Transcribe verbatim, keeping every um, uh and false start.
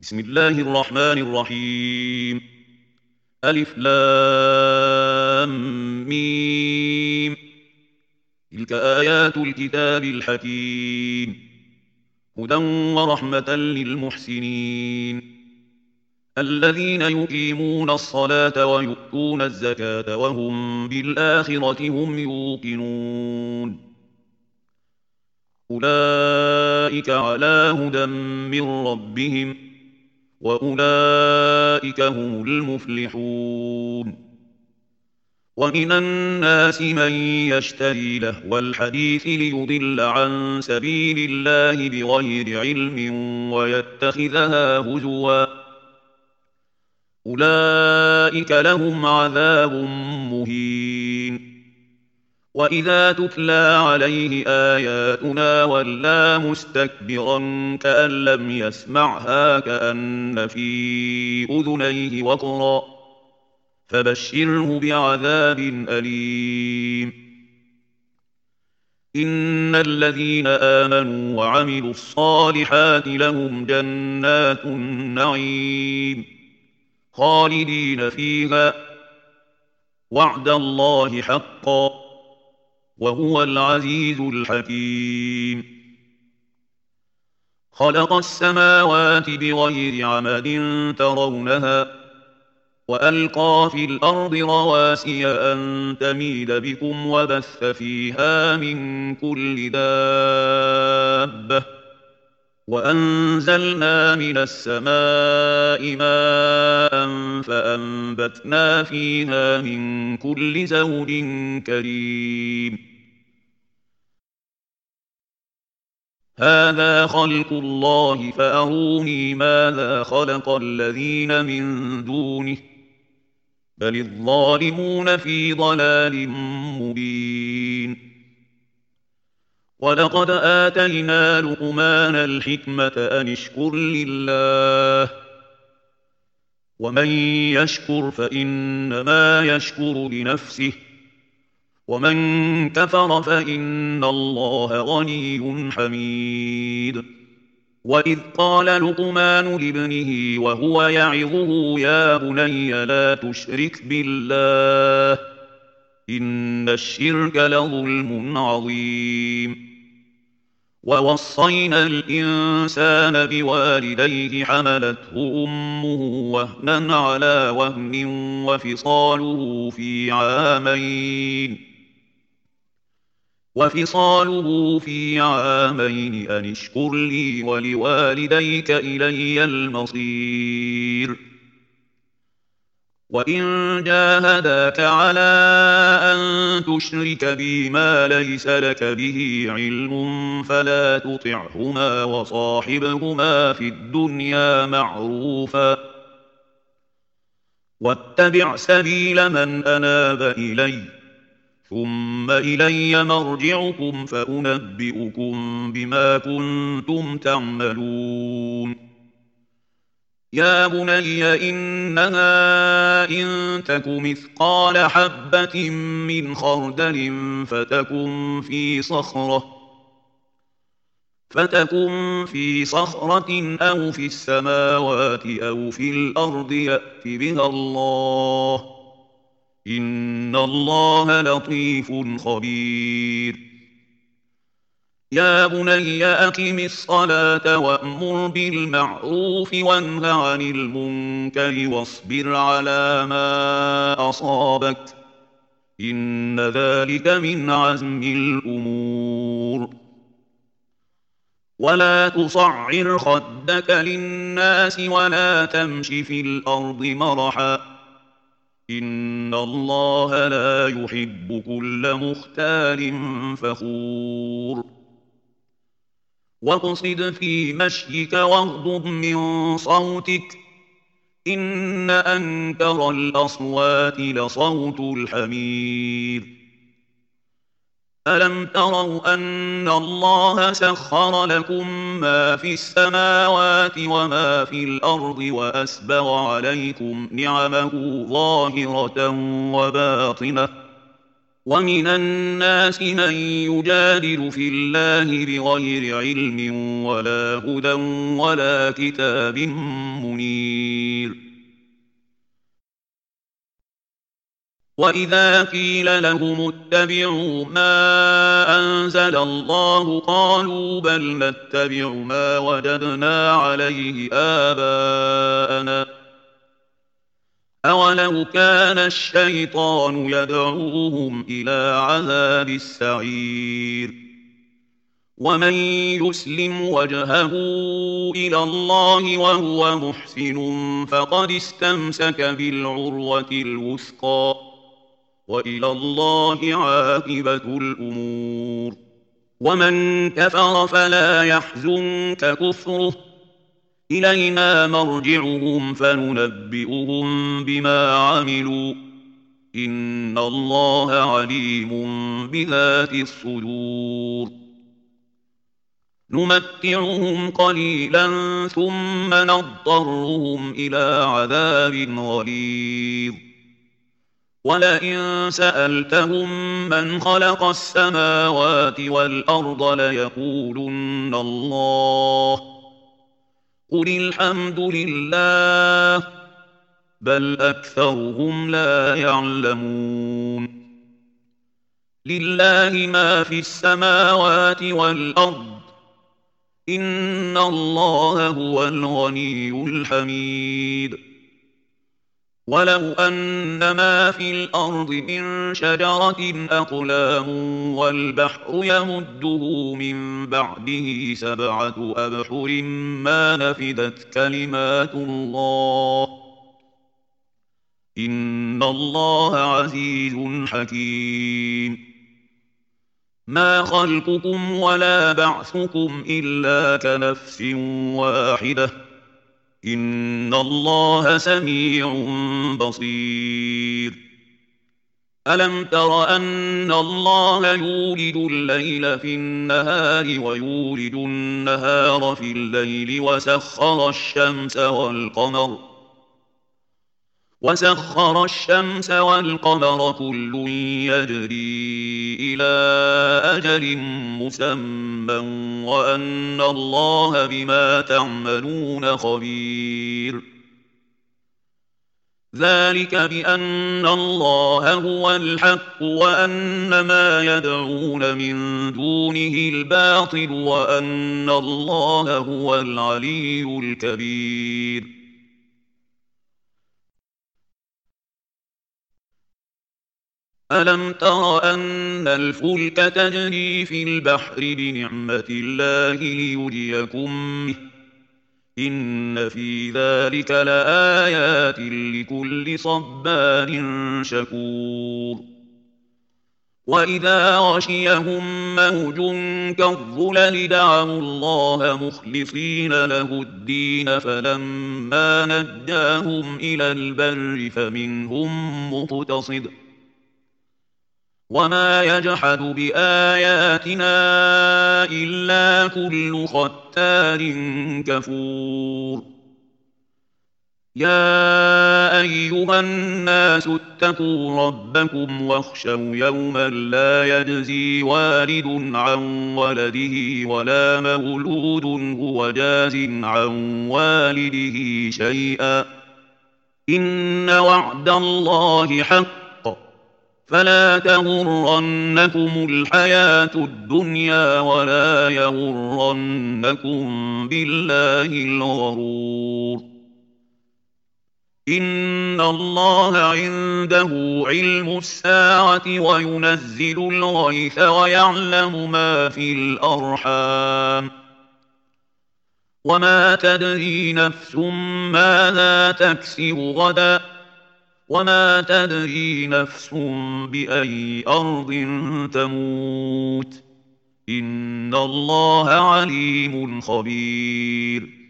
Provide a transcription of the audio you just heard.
بسم الله الرحمن الرحيم. ألف لام ميم. تلك آيات الكتاب الحكيم، هدى ورحمة للمحسنين الذين يقيمون الصلاة ويؤتون الزكاة وهم بالآخرة هم يوقنون. أولئك على هدى من ربهم وأولئك هم المفلحون. ومن الناس من يشتري لهو الحديث ليضل عن سبيل الله بغير علم ويتخذها هزوا، أولئك لهم عذاب مهين. وإذا تتلى عليه آياتنا ولى مستكبرا كأن لم يسمعها كأن في أذنيه وقرا، فبشره بعذاب أليم. إن الذين آمنوا وعملوا الصالحات لهم جنات النعيم خالدين فيها، وعد الله حقا، وهو العزيز الحكيم. خلق السماوات بغير عمد ترونها وألقى في الأرض رواسي أن تميد بكم وبث فيها من كل دابة، وأنزلنا من السماء ماء فأنبتنا فيها من كل زوج كريم. هذا خلق الله فأروني ماذا خلق الذين من دونه، بل الظالمون في ضلال مبين. ولقد آتينا لقمان الحكمة أن اشكر لله، ومن يشكر فإنما يشكر لنفسه، ومن كفر فإن الله غني حميد. وإذ قال لقمان لابنه وهو يعظه يا بني لا تشرك بالله إن الشرك لظلم عظيم. ووصينا الإنسان بوالديه حملته أمه وهنا على وهن وفصاله في عامين وفصاله في عامين أن اشكر لي ولوالديك إلي المصير. وإن جاهداك على أن تشرك بي ما ليس لك به علم فلا تطعهما وصاحبهما في الدنيا معروفا، واتبع سبيل من أناب إلي ثم إلي مرجعكم فأنبئكم بما كنتم تعملون. يا بني إنها إن تك مثقال حبة من خردل فتكن في صخرة فتكن في صخرة أو في السماوات أو في الأرض يأت بها الله، إن الله لطيف خبير. يا بني أقم الصلاة وأمر بالمعروف وانه عن المنكر واصبر على ما أصابك، إن ذلك من عزم الأمور. ولا تصعر خدك للناس ولا تمش في الأرض مرحا، إن الله لا يحب كل مختال فخور. واقصد في مشيك واغضض من صوتك، إن أنكر الأصوات لصوت الحمير. ألم تروا أن الله سخر لكم ما في السماوات وما في الأرض وأسبغ عليكم نعمه ظاهرة وباطنة، ومن الناس من يجادل في الله بغير علم ولا هدى ولا كتاب منير. وإذا قيل لهم اتبعوا ما أنزل الله قالوا بل نتبع ما وجدنا عليه آباءنا أولو كان الشيطان يدعوهم إلى عذاب السعير. ومن يسلم وجهه إلى الله وهو محسن فقد استمسك بالعروة الوثقى وإلى الله عاقبة الأمور. ومن كفر فلا يحزنك كفره إلينا مرجعهم فننبئهم بما عملوا إن الله عليم بذات الصدور. نمتعهم قليلا ثم نضطرهم إلى عذاب غليظ. ولئن سألتهم من خلق السماوات والأرض ليقولن الله قل الحمد لله بل أكثرهم لا يعلمون. لله ما في السماوات والأرض إن الله هو الغني الحميد. ولو أن ما في الأرض من شجرة أقلام والبحر يمده من بعده سبعة أبحر ما نفدت كلمات الله إن الله عزيز حكيم. ما خلقكم ولا بعثكم إلا كنفس واحدة إن الله سميع بصير. ألم تر أن الله يولد الليل في النهار ويولد النهار في الليل وسخر الشمس والقمر وسخر الشمس والقمر كل يجري إلى أجل مسمى وأن الله بما تعملون خبير. ذلك بأن الله هو الحق وأن ما يدعون من دونه الباطل وأن الله هو العلي الكبير. ألم تر أن الفلك تجري في البحر بنعمة الله ليريكم منه إن في ذلك لآيات لكل صبار شكور. وإذا غشيهم موج كالظلل دعوا الله مخلصين له الدين فلما نجاهم إلى البر فمنهم مقتصد وما يجحد بآياتنا إلا كل ختار كفور. يا أيها الناس اتقوا ربكم واخشوا يوما لا يجزي والد عن ولده ولا مولود هو جاز عن والده شيئا إن وعد الله حق فلا تغرنكم الحياة الدنيا ولا يغرنكم بالله الغرور. إن الله عنده علم الساعة وينزل الغيث ويعلم ما في الأرحام وما تدري نفس ماذا تكسب غدا وما تدري نفس بأي أرض تموت إن الله عليم خبير.